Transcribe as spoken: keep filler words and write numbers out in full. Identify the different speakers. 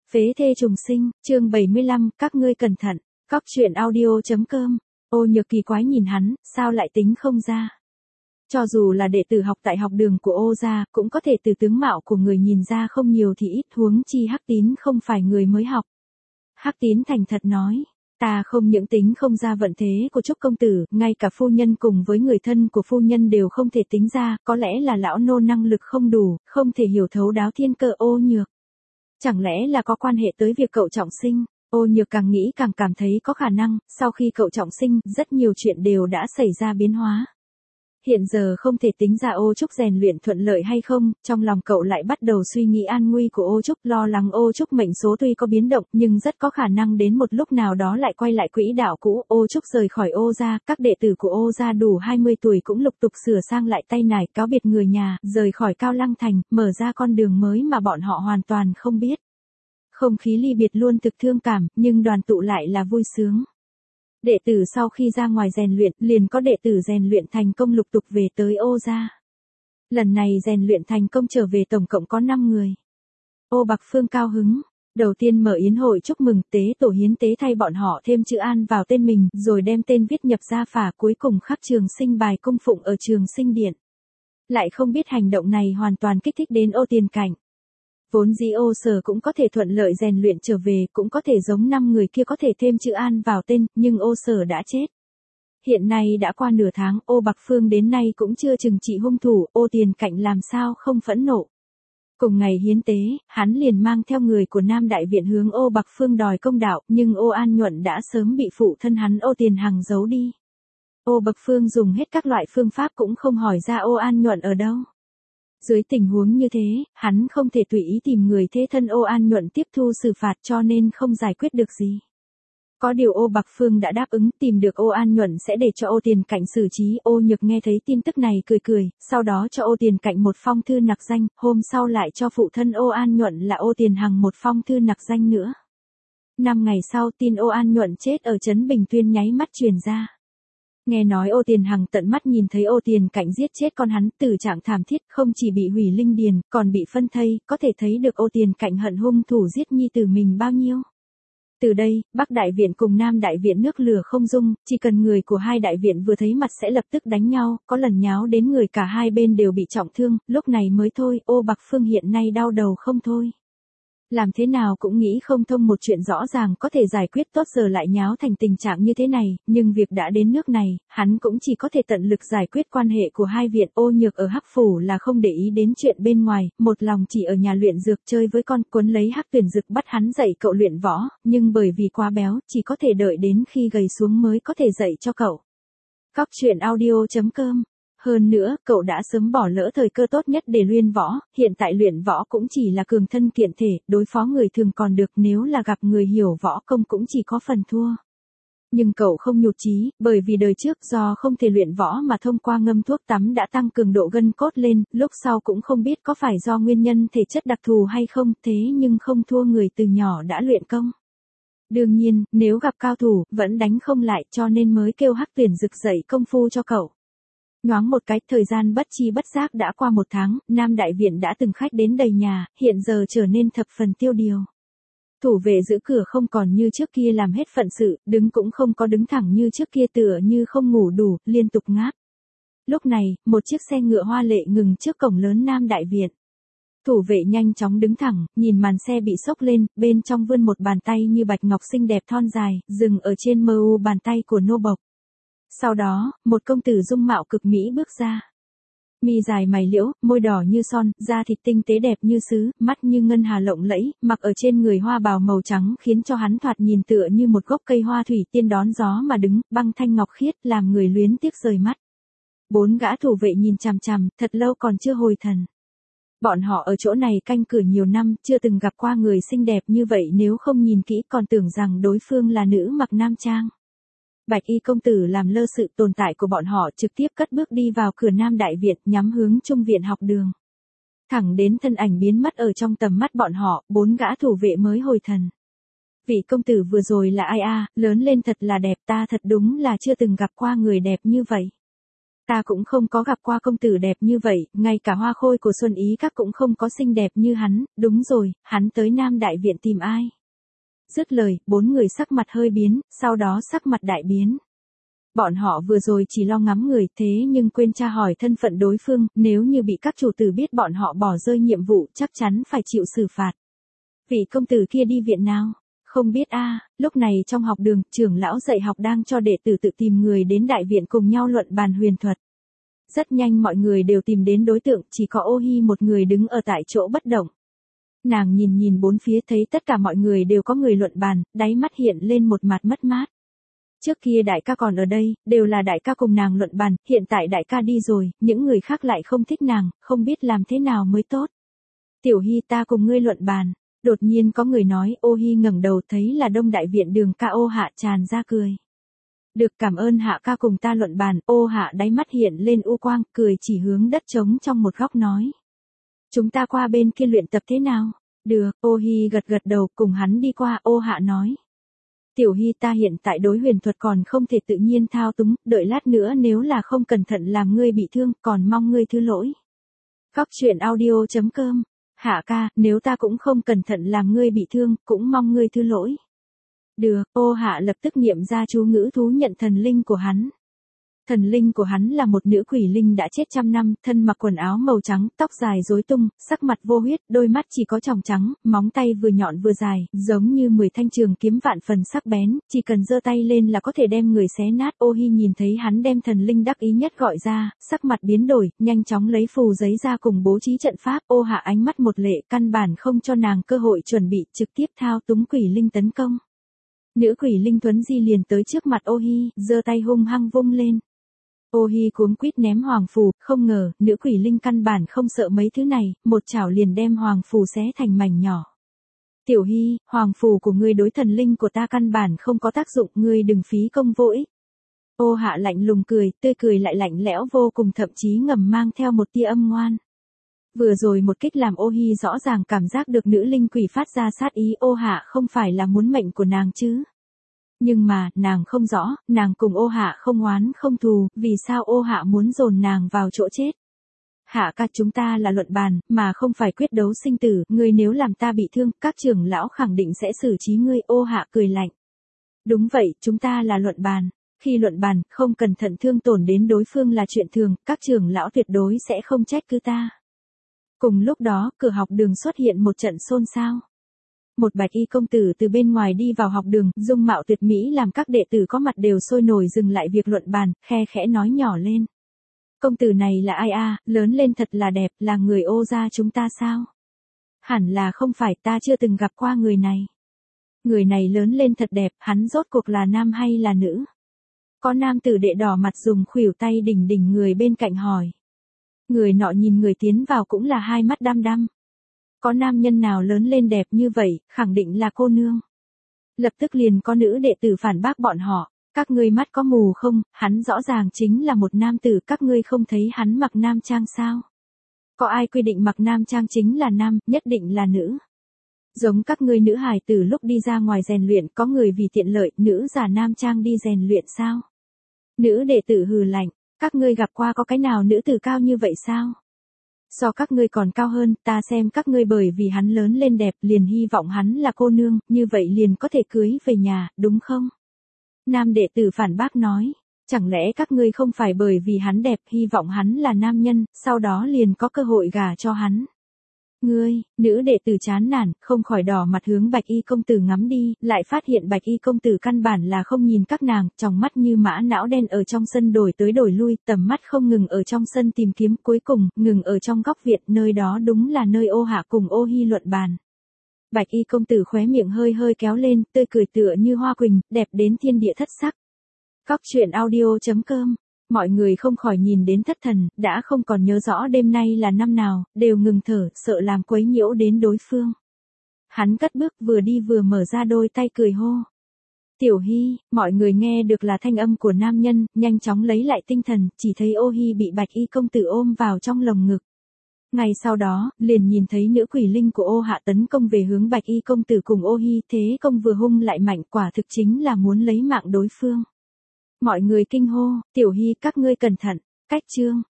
Speaker 1: Phế thê trùng sinh, chương bảy mươi lăm, các ngươi cẩn thận, cóc truyện audio.com, Ô Nhược kỳ quái nhìn hắn, sao lại tính không ra. Cho dù là đệ tử học tại học đường của Ô gia, cũng có thể từ tướng mạo của người nhìn ra không nhiều thì ít, huống chi Hắc Tín không phải người mới học. Hắc Tín thành thật nói, ta không những tính không ra vận thế của Trúc công tử, ngay cả phu nhân cùng với người thân của phu nhân đều không thể tính ra, có lẽ là lão nô năng lực không đủ, không thể hiểu thấu đáo thiên cơ. Ô Nhược, chẳng lẽ là có quan hệ tới việc cậu trọng sinh? Ô Nhược càng nghĩ càng cảm thấy có khả năng, sau khi cậu trọng sinh, rất nhiều chuyện đều đã xảy ra biến hóa. Hiện giờ không thể tính ra Ô Trúc rèn luyện thuận lợi hay không, trong lòng cậu lại bắt đầu suy nghĩ an nguy của Ô Trúc, lo lắng Ô Trúc mệnh số tuy có biến động, nhưng rất có khả năng đến một lúc nào đó lại quay lại quỹ đạo cũ. Ô Trúc rời khỏi Ô gia, các đệ tử của Ô gia đủ hai mươi tuổi cũng lục tục sửa sang lại tay nải, cáo biệt người nhà, rời khỏi Cao Lăng thành, mở ra con đường mới mà bọn họ hoàn toàn không biết. Không khí ly biệt luôn thực thương cảm, nhưng đoàn tụ lại là vui sướng. Đệ tử sau khi ra ngoài rèn luyện, liền có đệ tử rèn luyện thành công lục tục về tới Ô gia. Lần này rèn luyện thành công trở về tổng cộng có năm người. Ô Bạc Phương cao hứng, đầu tiên mở yến hội chúc mừng, tế tổ hiến tế thay bọn họ thêm chữ An vào tên mình, rồi đem tên viết nhập gia phả, cuối cùng khắc trường sinh bài cung phụng ở Trường Sinh Điện. Lại không biết hành động này hoàn toàn kích thích đến Ô Tiền Cảnh. Vốn dĩ Ô Sở cũng có thể thuận lợi rèn luyện trở về, cũng có thể giống năm người kia có thể thêm chữ An vào tên, nhưng Ô Sở đã chết. Hiện nay đã qua nửa tháng, Ô Bạc Phương đến nay cũng chưa trừng trị hung thủ, Ô Tiền Cảnh làm sao không phẫn nộ. Cùng ngày hiến tế, hắn liền mang theo người của Nam Đại Viện hướng Ô Bạc Phương đòi công đạo, nhưng Ô An Nhuận đã sớm bị phụ thân hắn Ô Tiền Hằng giấu đi. Ô Bạc Phương dùng hết các loại phương pháp cũng không hỏi ra Ô An Nhuận ở đâu. Dưới tình huống như thế, hắn không thể tùy ý tìm người thế thân Ô An Nhuận tiếp thu xử phạt, cho nên không giải quyết được gì. Có điều Ô Bạc Phương đã đáp ứng tìm được Ô An Nhuận sẽ để cho Ô Tiền Cảnh xử trí. Ô Nhược nghe thấy tin tức này cười cười, sau đó cho Ô Tiền Cảnh một phong thư nặc danh, hôm sau lại cho phụ thân Ô An Nhuận là Ô Tiền Hằng một phong thư nặc danh nữa. Năm ngày sau, tin Ô An Nhuận chết ở trấn Bình Tuyên nháy mắt truyền ra. Nghe nói Ô Tiền Hằng tận mắt nhìn thấy Ô Tiền Cảnh giết chết con hắn, tử trạng thảm thiết, không chỉ bị hủy linh điền, còn bị phân thây, có thể thấy được Ô Tiền Cảnh hận hung thủ giết nhi tử mình bao nhiêu. Từ đây, Bắc Đại Viện cùng Nam Đại Viện nước lửa không dung, chỉ cần người của hai đại viện vừa thấy mặt sẽ lập tức đánh nhau, có lần nháo đến người cả hai bên đều bị trọng thương, lúc này mới thôi. Ô Bạc Phương hiện nay đau đầu không thôi. Làm thế nào cũng nghĩ không thông một chuyện rõ ràng có thể giải quyết tốt giờ lại nháo thành tình trạng như thế này, nhưng việc đã đến nước này, hắn cũng chỉ có thể tận lực giải quyết quan hệ của hai viện. Ô Nhược ở Hắc Phủ là không để ý đến chuyện bên ngoài, một lòng chỉ ở nhà luyện dược chơi với con, cuốn lấy Hắc Tuyển Dực bắt hắn dạy cậu luyện võ, nhưng bởi vì quá béo, chỉ có thể đợi đến khi gầy xuống mới có thể dạy cho cậu. Cóc truyện audio.com. Hơn nữa, cậu đã sớm bỏ lỡ thời cơ tốt nhất để luyện võ, hiện tại luyện võ cũng chỉ là cường thân kiện thể, đối phó người thường còn được, nếu là gặp người hiểu võ công cũng chỉ có phần thua. Nhưng cậu không nhụt chí, bởi vì đời trước do không thể luyện võ mà thông qua ngâm thuốc tắm đã tăng cường độ gân cốt lên, lúc sau cũng không biết có phải do nguyên nhân thể chất đặc thù hay không, thế nhưng không thua người từ nhỏ đã luyện công. Đương nhiên, nếu gặp cao thủ, vẫn đánh không lại, cho nên mới kêu Hắc Tuyển Dực dạy công phu cho cậu. Nhoáng một cái, thời gian bất chi bất giác đã qua một tháng, Nam Đại Viện đã từng khách đến đầy nhà, hiện giờ trở nên thập phần tiêu điều. Thủ vệ giữ cửa không còn như trước kia làm hết phận sự, đứng cũng không có đứng thẳng như trước kia, tựa như không ngủ đủ, liên tục ngáp. Lúc này, một chiếc xe ngựa hoa lệ ngừng trước cổng lớn Nam Đại Viện. Thủ vệ nhanh chóng đứng thẳng, nhìn màn xe bị xốc lên, bên trong vươn một bàn tay như bạch ngọc xinh đẹp thon dài, dừng ở trên mơ u bàn tay của nô bộc. Sau đó, một công tử dung mạo cực mỹ bước ra. Mi dài mày liễu, môi đỏ như son, da thịt tinh tế đẹp như sứ, mắt như ngân hà lộng lẫy, mặc ở trên người hoa bào màu trắng khiến cho hắn thoạt nhìn tựa như một gốc cây hoa thủy tiên đón gió mà đứng, băng thanh ngọc khiết, làm người luyến tiếc rời mắt. Bốn gã thủ vệ nhìn chằm chằm, thật lâu còn chưa hồi thần. Bọn họ ở chỗ này canh cửa nhiều năm, chưa từng gặp qua người xinh đẹp như vậy, nếu không nhìn kỹ còn tưởng rằng đối phương là nữ mặc nam trang. Bạch y công tử làm lơ sự tồn tại của bọn họ, trực tiếp cất bước đi vào cửa Nam Đại Viện, nhắm hướng Trung Viện học đường. Thẳng đến thân ảnh biến mất ở trong tầm mắt bọn họ, bốn gã thủ vệ mới hồi thần. Vị công tử vừa rồi là ai a? À, lớn lên thật là đẹp, ta thật đúng là chưa từng gặp qua người đẹp như vậy. Ta cũng không có gặp qua công tử đẹp như vậy, ngay cả hoa khôi của Xuân Ý các cũng không có xinh đẹp như hắn, đúng rồi, hắn tới Nam Đại Viện tìm ai? Dứt lời, bốn người sắc mặt hơi biến, sau đó sắc mặt đại biến. Bọn họ vừa rồi chỉ lo ngắm người thế nhưng quên tra hỏi thân phận đối phương, nếu như bị các chủ tử biết bọn họ bỏ rơi nhiệm vụ chắc chắn phải chịu xử phạt. Vị công tử kia đi viện nào? Không biết a. À, lúc này trong học đường, trưởng lão dạy học đang cho đệ tử tự tìm người đến đại viện cùng nhau luận bàn huyền thuật. Rất nhanh mọi người đều tìm đến đối tượng, chỉ có Ô Hi một người đứng ở tại chỗ bất động. Nàng nhìn nhìn bốn phía thấy tất cả mọi người đều có người luận bàn, đáy mắt hiện lên một mặt mất mát. Trước kia đại ca còn ở đây, đều là đại ca cùng nàng luận bàn, hiện tại đại ca đi rồi, những người khác lại không thích nàng, không biết làm thế nào mới tốt. Tiểu Hi ta cùng ngươi luận bàn. Đột nhiên có người nói, Ô Hi ngẩng đầu thấy là Đông Đại Viện Đường ca Ô Hạ tràn ra cười. Được, cảm ơn Hạ ca cùng ta luận bàn. Ô Hạ đáy mắt hiện lên u quang, cười chỉ hướng đất trống trong một góc nói. Chúng ta qua bên kia luyện tập thế nào? Được, Ô Hi gật gật đầu cùng hắn đi qua. Ô Hạ nói. Tiểu Hi ta hiện tại đối huyền thuật còn không thể tự nhiên thao túng, đợi lát nữa nếu là không cẩn thận làm ngươi bị thương, còn mong ngươi thứ lỗi. Góc truyện audio chấm com. Hạ ca, nếu ta cũng không cẩn thận làm ngươi bị thương, cũng mong ngươi thứ lỗi. Được, Ô Hạ lập tức niệm ra chú ngữ thú nhận thần linh của hắn. Thần linh của hắn là một nữ quỷ linh đã chết trăm năm, thân mặc quần áo màu trắng, tóc dài rối tung, sắc mặt vô huyết, đôi mắt chỉ có tròng trắng, móng tay vừa nhọn vừa dài, giống như mười thanh trường kiếm vạn phần sắc bén, chỉ cần giơ tay lên là có thể đem người xé nát. Ô Hi nhìn thấy hắn đem thần linh đắc ý nhất gọi ra, sắc mặt biến đổi, nhanh chóng lấy phù giấy ra cùng bố trí trận pháp. Ô Hạ ánh mắt một lệ, căn bản không cho nàng cơ hội chuẩn bị, trực tiếp thao túng quỷ linh tấn công. Nữ quỷ linh thuấn di liền tới trước mặt Ô Hi, giơ tay hung hăng vung lên. Ô Hi cuống quýt ném hoàng phù, không ngờ, nữ quỷ linh căn bản không sợ mấy thứ này, một chảo liền đem hoàng phù xé thành mảnh nhỏ. Tiểu Hi, hoàng phù của ngươi đối thần linh của ta căn bản không có tác dụng, ngươi đừng phí công vô ích. Ô Hạ lạnh lùng cười, tươi cười lại lạnh lẽo vô cùng, thậm chí ngầm mang theo một tia âm ngoan. Vừa rồi một kích làm Ô Hi rõ ràng cảm giác được nữ linh quỷ phát ra sát ý. Ô Hạ không phải là muốn mệnh của nàng chứ? Nhưng mà, nàng không rõ, nàng cùng Ô Hạ không oán không thù, vì sao Ô Hạ muốn dồn nàng vào chỗ chết? Hạ ca, chúng ta là luận bàn, mà không phải quyết đấu sinh tử, ngươi nếu làm ta bị thương, các trưởng lão khẳng định sẽ xử trí ngươi. Ô Hạ cười lạnh. Đúng vậy, chúng ta là luận bàn. Khi luận bàn, không cẩn thận thương tổn đến đối phương là chuyện thường, các trưởng lão tuyệt đối sẽ không trách cứ ta. Cùng lúc đó, cửa học đường xuất hiện một trận xôn xao. Một bạch y công tử từ bên ngoài đi vào học đường, dung mạo tuyệt mỹ làm các đệ tử có mặt đều sôi nổi dừng lại việc luận bàn, khe khẽ nói nhỏ lên. Công tử này là ai a? Lớn lên thật là đẹp, là người Ô gia chúng ta sao? Hẳn là không phải, ta chưa từng gặp qua người này. Người này lớn lên thật đẹp, hắn rốt cuộc là nam hay là nữ? Có nam tử đệ đỏ mặt dùng khuỷu tay đỉnh đỉnh người bên cạnh hỏi. Người nọ nhìn người tiến vào cũng là hai mắt đăm đăm. Có nam nhân nào lớn lên đẹp như vậy, khẳng định là cô nương. Lập tức liền có nữ đệ tử phản bác bọn họ, các ngươi mắt có mù không, hắn rõ ràng chính là một nam tử, các ngươi không thấy hắn mặc nam trang sao? Có ai quy định mặc nam trang chính là nam, nhất định là nữ? Giống các ngươi nữ hài tử lúc đi ra ngoài rèn luyện, có người vì tiện lợi, nữ giả nam trang đi rèn luyện sao? Nữ đệ tử hừ lạnh, các ngươi gặp qua có cái nào nữ tử cao như vậy sao? So các ngươi còn cao hơn, ta xem các ngươi bởi vì hắn lớn lên đẹp liền hy vọng hắn là cô nương, như vậy liền có thể cưới về nhà, đúng không? Nam đệ tử phản bác nói, chẳng lẽ các ngươi không phải bởi vì hắn đẹp hy vọng hắn là nam nhân, sau đó liền có cơ hội gả cho hắn? Ngươi, nữ đệ tử chán nản, không khỏi đỏ mặt hướng bạch y công tử ngắm đi, lại phát hiện bạch y công tử căn bản là không nhìn các nàng, trong mắt như mã não đen ở trong sân đổi tới đổi lui, tầm mắt không ngừng ở trong sân tìm kiếm, cuối cùng, ngừng ở trong góc viện, nơi đó đúng là nơi Ô Hạ cùng Ô Hi luận bàn. Bạch y công tử khóe miệng hơi hơi kéo lên, tươi cười tựa như hoa quỳnh, đẹp đến thiên địa thất sắc. Góc truyện audio chấm com. Mọi người không khỏi nhìn đến thất thần, đã không còn nhớ rõ đêm nay là năm nào, đều ngừng thở, sợ làm quấy nhiễu đến đối phương. Hắn cất bước vừa đi vừa mở ra đôi tay cười hô. Tiểu Hi, mọi người nghe được là thanh âm của nam nhân, nhanh chóng lấy lại tinh thần, chỉ thấy Ô Hi bị bạch y công tử ôm vào trong lồng ngực. Ngay sau đó, liền nhìn thấy nữ quỷ linh của Ô Hạ tấn công về hướng bạch y công tử cùng Ô Hi, thế công vừa hung lại mạnh, quả thực chính là muốn lấy mạng đối phương. Mọi người kinh hô, Tiểu Hi các ngươi cẩn thận, Cách chương